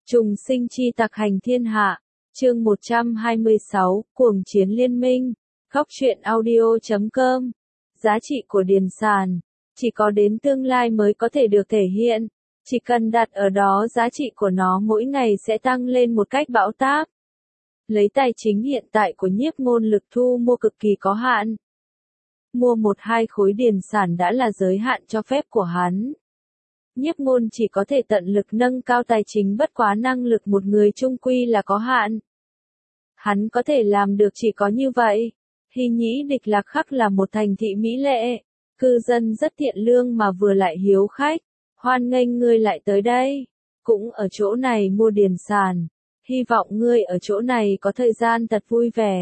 Trùng sinh chi tặc hành thiên hạ, chương 126, cuồng chiến liên minh, góc truyện audio.com. Giá trị của điền sản, chỉ có đến tương lai mới có thể được thể hiện, chỉ cần đặt ở đó giá trị của nó mỗi ngày sẽ tăng lên một cách bão táp. Lấy tài chính hiện tại của Nhiếp Ngôn lực thu mua cực kỳ có hạn. Mua 1-2 khối điền sản đã là giới hạn cho phép của hắn. Nhiếp Ngôn chỉ có thể tận lực nâng cao tài chính, bất quá năng lực một người chung quy là có hạn. Hắn có thể làm được chỉ có như vậy. Hy Nhĩ Địch Lạc Khắc là một thành thị mỹ lệ, cư dân rất thiện lương mà vừa lại hiếu khách, hoan nghênh ngươi lại tới đây, cũng ở chỗ này mua điền sản, hy vọng ngươi ở chỗ này có thời gian thật vui vẻ.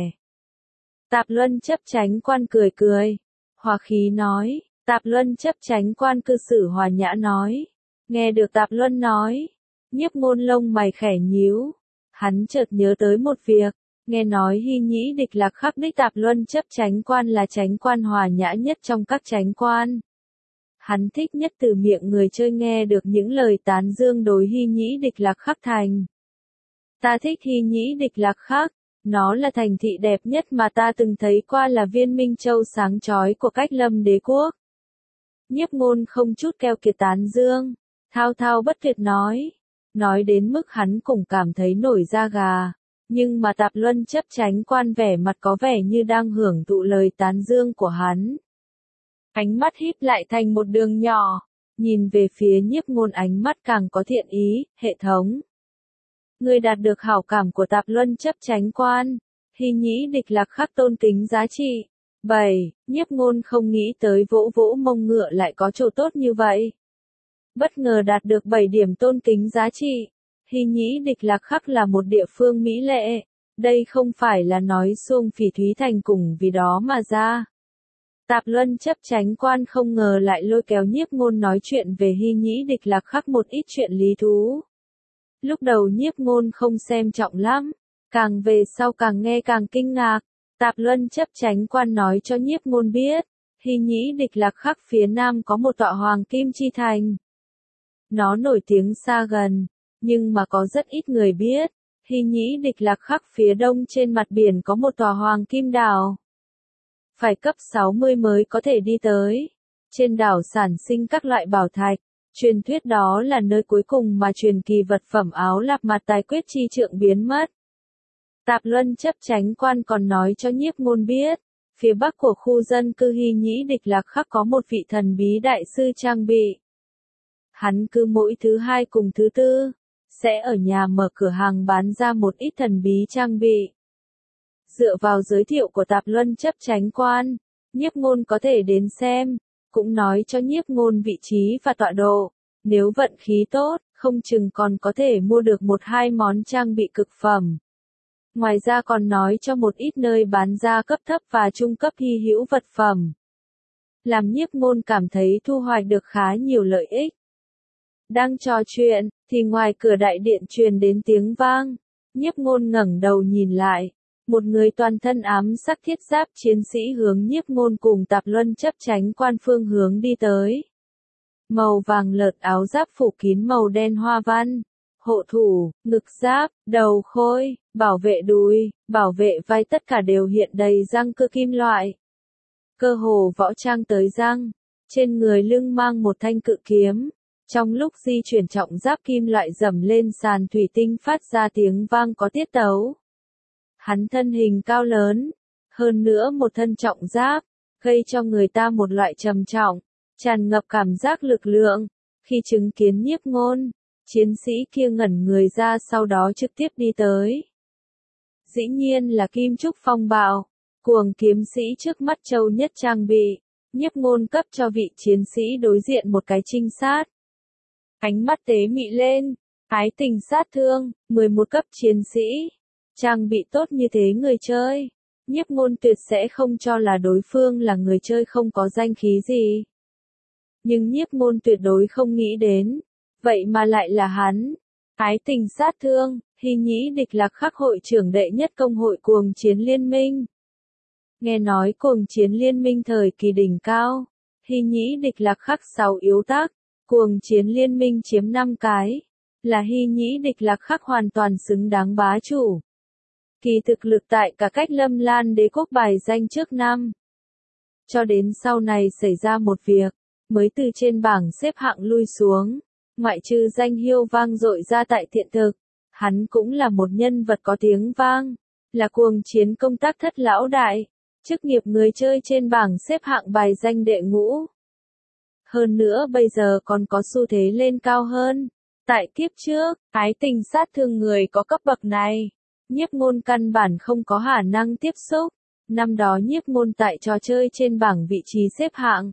Tạp Luân chấp chánh quan cười cười, hòa khí nói. Tạp Luân chấp chánh quan cư xử hòa nhã nói. Nghe được Tạp Luân nói, Nhiếp Ngôn lông mày khẽ nhíu. Hắn chợt nhớ tới một việc, nghe nói Hy Nhĩ Địch Lạc Khắc đích Tạp Luân chấp chánh quan là chánh quan hòa nhã nhất trong các chánh quan. Hắn thích nhất từ miệng người chơi nghe được những lời tán dương đối Hy Nhĩ Địch Lạc Khắc thành. Ta thích Hy Nhĩ Địch Lạc Khắc. Nó là thành thị đẹp nhất mà ta từng thấy qua, là viên minh châu sáng chói của Cách Lâm đế quốc. Nhiếp Ngôn không chút keo kiệt tán dương, thao thao bất tuyệt nói đến mức hắn cũng cảm thấy nổi da gà, nhưng mà Tạp Luân chấp chánh quan vẻ mặt có vẻ như đang hưởng thụ lời tán dương của hắn. Ánh mắt híp lại thành một đường nhỏ, nhìn về phía Nhiếp Ngôn, ánh mắt càng có thiện ý. Hệ thống, ngươi đạt được hảo cảm của Tạp Luân chấp chánh quan, Hy Nhĩ Địch Lạc Khắc tôn kính giá trị 7. Nhiếp Ngôn không nghĩ tới vỗ vỗ mông ngựa lại có chỗ tốt như vậy. Bất ngờ đạt được 7 điểm tôn kính giá trị. Hy Nhĩ Địch Lạc Khắc là một địa phương mỹ lệ, đây không phải là nói suông Phỉ Thúy Thành cùng vì đó mà ra. Tạp Luân chấp chánh quan không ngờ lại lôi kéo Nhiếp Ngôn nói chuyện về Hy Nhĩ Địch Lạc Khắc một ít chuyện lý thú. Lúc đầu Nhiếp Ngôn không xem trọng lắm, càng về sau càng nghe càng kinh ngạc. Tạp Luân chấp chánh quan nói cho Nhiếp Ngôn biết, Hy Nhĩ Địch Lạc Khắc phía nam có một tọa Hoàng Kim Chi Thành. Nó nổi tiếng xa gần, nhưng mà có rất ít người biết, Hy Nhĩ Địch Lạc Khắc phía đông trên mặt biển có một tòa Hoàng Kim Đảo. Phải cấp 60 mới có thể đi tới. Trên đảo sản sinh các loại bảo thạch, truyền thuyết đó là nơi cuối cùng mà truyền kỳ vật phẩm áo lạp mặt tài quyết chi trượng biến mất. Tạp Luân chấp chánh quan còn nói cho Nhiếp Ngôn biết, phía bắc của khu dân cư Hy Nhĩ Địch Lạc Khắc có một vị thần bí đại sư trang bị. Hắn cứ mỗi thứ hai cùng thứ tư, sẽ ở nhà mở cửa hàng bán ra một ít thần bí trang bị. Dựa vào giới thiệu của Tạp Luân chấp chánh quan, Nhiếp Ngôn có thể đến xem, cũng nói cho Nhiếp Ngôn vị trí và tọa độ, nếu vận khí tốt, không chừng còn có thể mua được 1-2 món trang bị cực phẩm. Ngoài ra còn nói cho một ít nơi bán ra cấp thấp và trung cấp hy hữu vật phẩm. Làm Nhiếp Ngôn cảm thấy thu hoạch được khá nhiều lợi ích. Đang trò chuyện, thì ngoài cửa đại điện truyền đến tiếng vang. Nhiếp Ngôn ngẩng đầu nhìn lại. Một người toàn thân ám sắc thiết giáp chiến sĩ hướng Nhiếp Ngôn cùng Tạp Luân chấp chánh quan phương hướng đi tới. Màu vàng lợt áo giáp phủ kín màu đen hoa văn. Hộ thủ, ngực giáp, đầu khôi, bảo vệ đùi, bảo vệ vai tất cả đều hiện đầy răng cưa kim loại. Cơ hồ võ trang tới răng, trên người lưng mang một thanh cự kiếm. Trong lúc di chuyển trọng giáp kim loại dẫm lên sàn thủy tinh phát ra tiếng vang có tiết tấu. Hắn thân hình cao lớn, hơn nữa một thân trọng giáp, gây cho người ta một loại trầm trọng, tràn ngập cảm giác lực lượng. Khi chứng kiến Nhiếp Ngôn, chiến sĩ kia ngẩn người ra, sau đó trực tiếp đi tới. Dĩ nhiên là Kim Trúc Phong Bạo, cuồng kiếm sĩ trước mắt châu nhất trang bị. Nhiếp Ngôn cấp cho vị chiến sĩ đối diện một cái trinh sát. Ánh mắt tế mị lên, ái tình sát thương, 11 cấp chiến sĩ. Trang bị tốt như thế người chơi, Nhiếp Ngôn tuyệt sẽ không cho là đối phương là người chơi không có danh khí gì. Nhưng Nhiếp Ngôn tuyệt đối không nghĩ đến, vậy mà lại là hắn. Ái tình sát thương, Hy Nhĩ Địch Lạc Khắc hội trưởng đệ nhất công hội cuồng chiến liên minh. Nghe nói cuồng chiến liên minh thời kỳ đỉnh cao, Hy Nhĩ Địch Lạc Khắc 6 yếu tắc, cuồng chiến liên minh chiếm 5 cái. là Hy Nhĩ Địch Lạc Khắc hoàn toàn xứng đáng bá chủ. Kỳ thực lực tại cả cách Lâm Lan đế quốc bài danh trước năm. Cho đến sau này xảy ra một việc, mới từ trên bảng xếp hạng lui xuống, ngoại trừ danh hiêu vang dội ra tại thiện thực, hắn cũng là một nhân vật có tiếng vang, là cuồng chiến công tác thất lão đại, chức nghiệp người chơi trên bảng xếp hạng bài danh đệ ngũ. Hơn nữa bây giờ còn có xu thế lên cao hơn. Tại kiếp trước, ái tình sát thương người có cấp bậc này, Nhiếp Ngôn căn bản không có khả năng tiếp xúc. Năm đó Nhiếp Ngôn tại trò chơi trên bảng vị trí xếp hạng,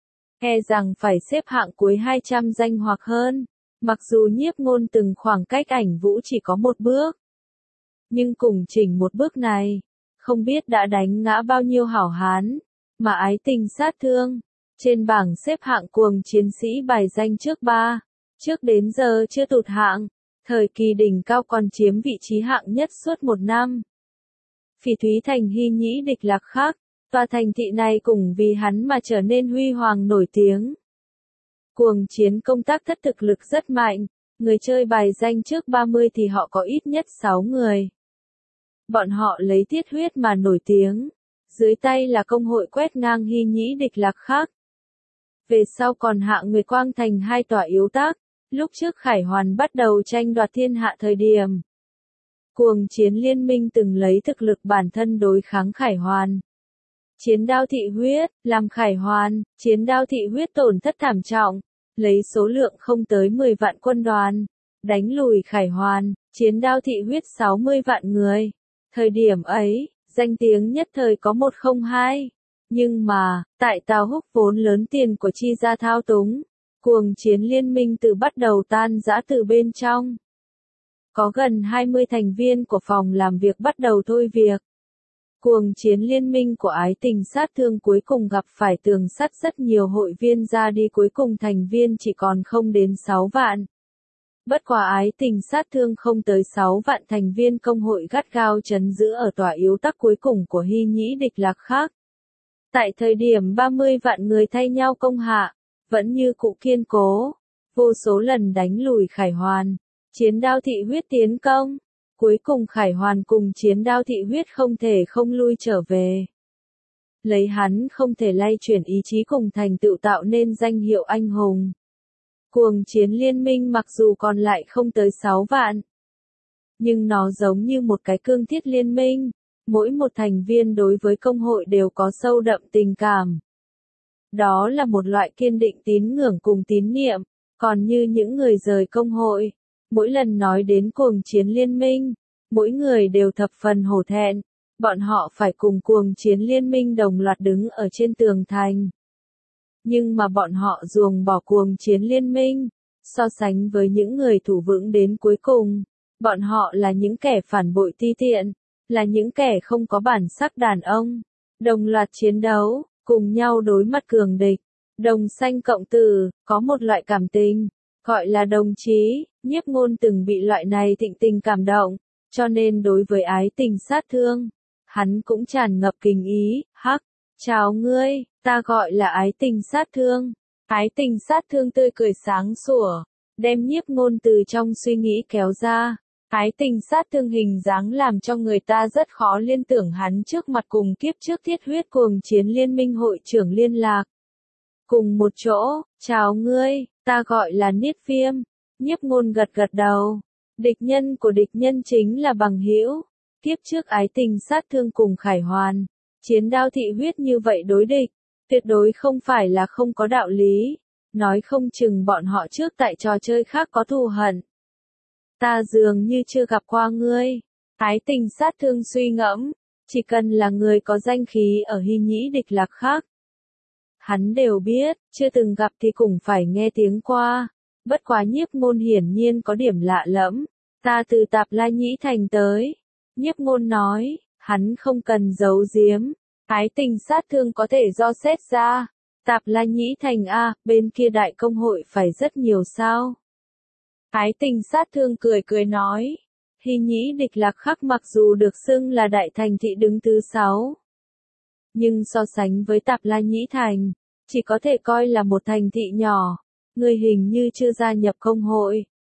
e rằng phải xếp hạng cuối 200 danh hoặc hơn, mặc dù Nhiếp Ngôn từng khoảng cách Ảnh Vũ chỉ có một bước. Nhưng cùng chỉnh một bước này, không biết đã đánh ngã bao nhiêu hảo hán, mà ái tình sát thương, trên bảng xếp hạng cuồng chiến sĩ bài danh trước 3, trước đến giờ chưa tụt hạng, thời kỳ đỉnh cao còn chiếm vị trí hạng nhất suốt một năm. Phỉ Thúy Thành Hy Nhĩ Địch Lạc Khắc, tòa thành thị này cùng vì hắn mà trở nên huy hoàng nổi tiếng. Cuồng chiến công tác thất thực lực rất mạnh, người chơi bài danh trước 30 thì họ có ít nhất 6 người. Bọn họ lấy tiết huyết mà nổi tiếng, dưới tay là công hội quét ngang Hy Nhĩ Địch Lạc Khắc. Về sau còn hạ Nguyệt Quang Thành hai tòa yếu tác, lúc trước Khải Hoàn bắt đầu tranh đoạt thiên hạ thời điểm. Cuồng chiến liên minh từng lấy thực lực bản thân đối kháng Khải Hoàn. Chiến đao thị huyết, làm Khải Hoàn, chiến đao thị huyết tổn thất thảm trọng, lấy số lượng không tới 10 vạn quân đoàn, đánh lùi Khải Hoàn, chiến đao thị huyết 60 vạn người. Thời điểm ấy, danh tiếng nhất thời có 102. Nhưng mà, tại Tào Húc vốn lớn tiền của Chi gia thao túng, cuồng chiến liên minh từ bắt đầu tan rã từ bên trong. Có gần 20 thành viên của phòng làm việc bắt đầu thôi việc. Cuồng chiến liên minh của ái tình sát thương cuối cùng gặp phải tường sắt, rất nhiều hội viên ra đi, cuối cùng thành viên chỉ còn không đến 6 vạn. Bất quá ái tình sát thương không tới 6 vạn thành viên, công hội gắt gao trấn giữ ở tòa yếu tắc cuối cùng của Hy Nhĩ Địch Lạc Khắc. Tại thời điểm 30 vạn người thay nhau công hạ, vẫn như cũ kiên cố, vô số lần đánh lùi Khải Hoàn, chiến đao thị huyết tiến công. Cuối cùng Khải Hoàn cùng chiến đao thị huyết không thể không lui trở về. Lấy hắn không thể lay chuyển ý chí cùng thành tựu tạo nên danh hiệu anh hùng. Cuồng chiến liên minh mặc dù còn lại không tới 6 vạn, nhưng nó giống như một cái cương thiết liên minh, mỗi một thành viên đối với công hội đều có sâu đậm tình cảm. Đó là một loại kiên định tín ngưỡng cùng tín niệm, còn như những người rời công hội, mỗi lần nói đến cuồng chiến liên minh, mỗi người đều thập phần hổ thẹn, bọn họ phải cùng cuồng chiến liên minh đồng loạt đứng ở trên tường thành. Nhưng mà bọn họ ruồng bỏ cuồng chiến liên minh, so sánh với những người thủ vững đến cuối cùng, bọn họ là những kẻ phản bội ti tiện, là những kẻ không có bản sắc đàn ông, đồng loạt chiến đấu, cùng nhau đối mặt cường địch, đồng sanh cộng tử, có một loại cảm tình, gọi là đồng chí. Nhiếp Ngôn từng bị loại này thịnh tình cảm động, cho nên đối với ái tình sát thương, hắn cũng tràn ngập kinh ý. Hắc, chào ngươi, ta gọi là ái tình sát thương. Ái tình sát thương tươi cười sáng sủa, đem Nhiếp Ngôn từ trong suy nghĩ kéo ra. Ái tình sát thương hình dáng làm cho người ta rất khó liên tưởng hắn trước mặt cùng kiếp trước thiết huyết cuồng chiến liên minh hội trưởng liên lạc. Cùng một chỗ, chào ngươi, ta gọi là Niết Viêm. Nhiếp Ngôn gật gật đầu. Địch nhân của địch nhân chính là bằng hữu. Kiếp trước ái tình sát thương cùng Khải Hoàn, chiến đao thị huyết như vậy đối địch, tuyệt đối không phải là không có đạo lý. Nói không chừng bọn họ trước tại trò chơi khác có thù hận. Ta dường như chưa gặp qua ngươi. Ái tình sát thương suy ngẫm, chỉ cần là người có danh khí ở Hy Nhĩ Địch Lạc Khắc, hắn đều biết, chưa từng gặp thì cũng phải nghe tiếng qua. Bất quá Nhiếp Ngôn hiển nhiên có điểm lạ lẫm. Ta từ Tạp La Nhĩ Thành tới. Nhiếp Ngôn nói, hắn không cần giấu giếm. Ái tình sát thương có thể do xét ra. Tạp La Nhĩ Thành a, bên kia đại công hội phải rất nhiều sao. Ái tình sát thương cười cười nói. Hy Nhĩ Địch Lạc Khắc mặc dù được xưng là đại thành thị đứng thứ 6. Nhưng so sánh với Tạp La Nhĩ Thành, chỉ có thể coi là một thành thị nhỏ. Ngươi hình như chưa gia nhập công hội.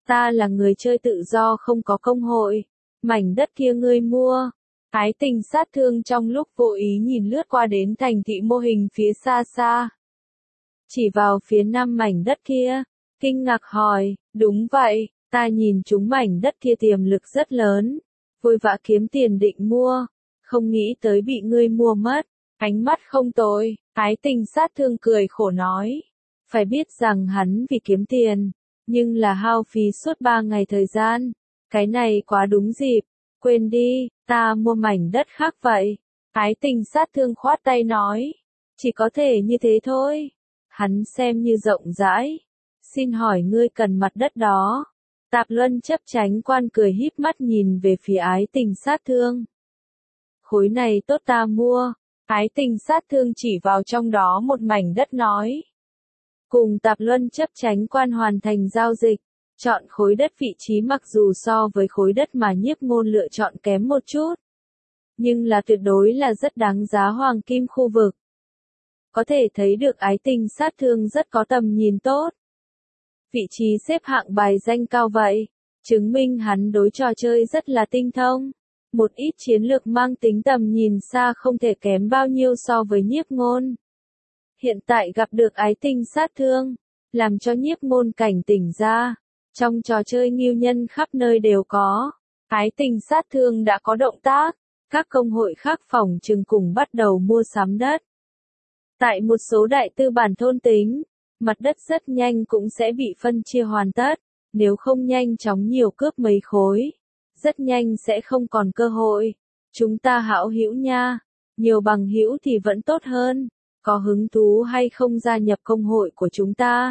Ta là người chơi tự do không có công hội. Mảnh đất kia ngươi mua. Ái Tình sát thương trong lúc vô ý nhìn lướt qua đến thành thị mô hình phía xa xa. Chỉ vào phía nam mảnh đất kia, kinh ngạc hỏi, đúng vậy, ta nhìn chúng mảnh đất kia tiềm lực rất lớn, vội vã kiếm tiền định mua, không nghĩ tới bị ngươi mua mất, ánh mắt không tồi, Ái Tình sát thương cười khổ nói, phải biết rằng hắn vì kiếm tiền, nhưng là hao phí suốt 3 ngày thời gian, cái này quá đúng dịp, quên đi, ta mua mảnh đất khác vậy, Ái Tình sát thương khoát tay nói, chỉ có thể như thế thôi. Hắn xem như rộng rãi. Xin hỏi ngươi cần mặt đất đó. Tạp Luân chấp chánh quan cười híp mắt nhìn về phía Ái Tình sát thương. Khối này tốt ta mua. Ái Tình sát thương chỉ vào trong đó một mảnh đất nói. Cùng Tạp Luân chấp chánh quan hoàn thành giao dịch. Chọn khối đất vị trí mặc dù so với khối đất mà Nhiếp Ngôn lựa chọn kém một chút. Nhưng là tuyệt đối là rất đáng giá hoàng kim khu vực. Có thể thấy được Ái Tình sát thương rất có tầm nhìn tốt. Vị trí xếp hạng bài danh cao vậy, chứng minh hắn đối trò chơi rất là tinh thông. Một ít chiến lược mang tính tầm nhìn xa không thể kém bao nhiêu so với Nhiếp Ngôn. Hiện tại gặp được Ái Tình sát thương, làm cho Nhiếp Ngôn cảnh tỉnh ra. Trong trò chơi ngưu nhân khắp nơi đều có. Ái Tình sát thương đã có động tác, các công hội khác phỏng chừng cùng bắt đầu mua sắm đất. Tại một số đại tư bản thôn tính, mặt đất rất nhanh cũng sẽ bị phân chia hoàn tất, nếu không nhanh chóng nhiều cướp mấy khối, rất nhanh sẽ không còn cơ hội. Chúng ta hảo hữu nha, nhiều bằng hữu thì vẫn tốt hơn, có hứng thú hay không gia nhập công hội của chúng ta?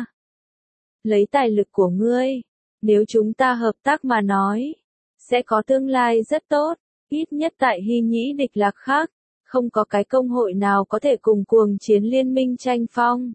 Lấy tài lực của ngươi, nếu chúng ta hợp tác mà nói, sẽ có tương lai rất tốt, ít nhất tại Hy Nhĩ Địch Lạc khác. Không có cái công hội nào có thể cùng Cuồng Chiến Liên Minh tranh phong.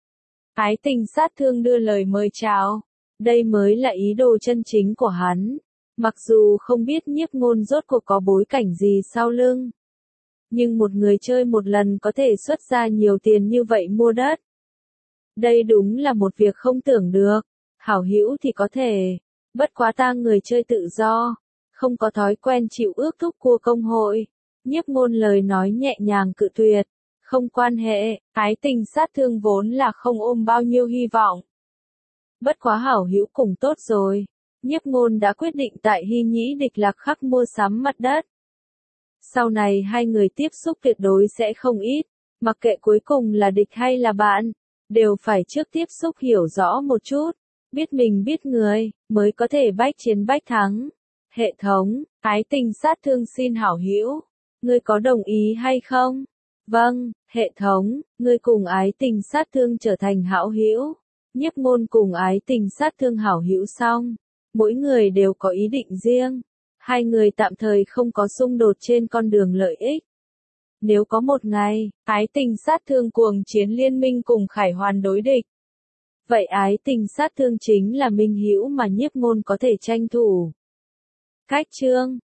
Ái Tình sát thương đưa lời mời chào. Đây mới là ý đồ chân chính của hắn. Mặc dù không biết Nhiếp Ngôn rốt cuộc có bối cảnh gì sau lưng. Nhưng một người chơi một lần có thể xuất ra nhiều tiền như vậy mua đất. Đây đúng là một việc không tưởng được. Hảo hữu thì có thể. Bất quá ta người chơi tự do. Không có thói quen chịu ước thúc của công hội. Nhiếp Ngôn lời nói nhẹ nhàng cự tuyệt, không quan hệ, Ái Tình sát thương vốn là không ôm bao nhiêu hy vọng. Bất quá hảo hữu cùng tốt rồi, Nhiếp Ngôn đã quyết định tại Hy Nhĩ Địch Lạc khắc mua sắm mặt đất. Sau này hai người tiếp xúc tuyệt đối sẽ không ít, mặc kệ cuối cùng là địch hay là bạn, đều phải trước tiếp xúc hiểu rõ một chút, biết mình biết người, mới có thể bách chiến bách thắng. Hệ thống, Ái Tình sát thương xin hảo hữu. Ngươi có đồng ý hay không? Vâng, hệ thống, ngươi cùng Ái Tình sát thương trở thành hảo hữu. Nhiếp Ngôn cùng Ái Tình sát thương hảo hữu xong, mỗi người đều có ý định riêng. Hai người tạm thời không có xung đột trên con đường lợi ích. Nếu có một ngày, Ái Tình sát thương Cuồng Chiến Liên Minh cùng Khải Hoàn đối địch. Vậy Ái Tình sát thương chính là minh hữu mà Nhiếp Ngôn có thể tranh thủ. Cách chương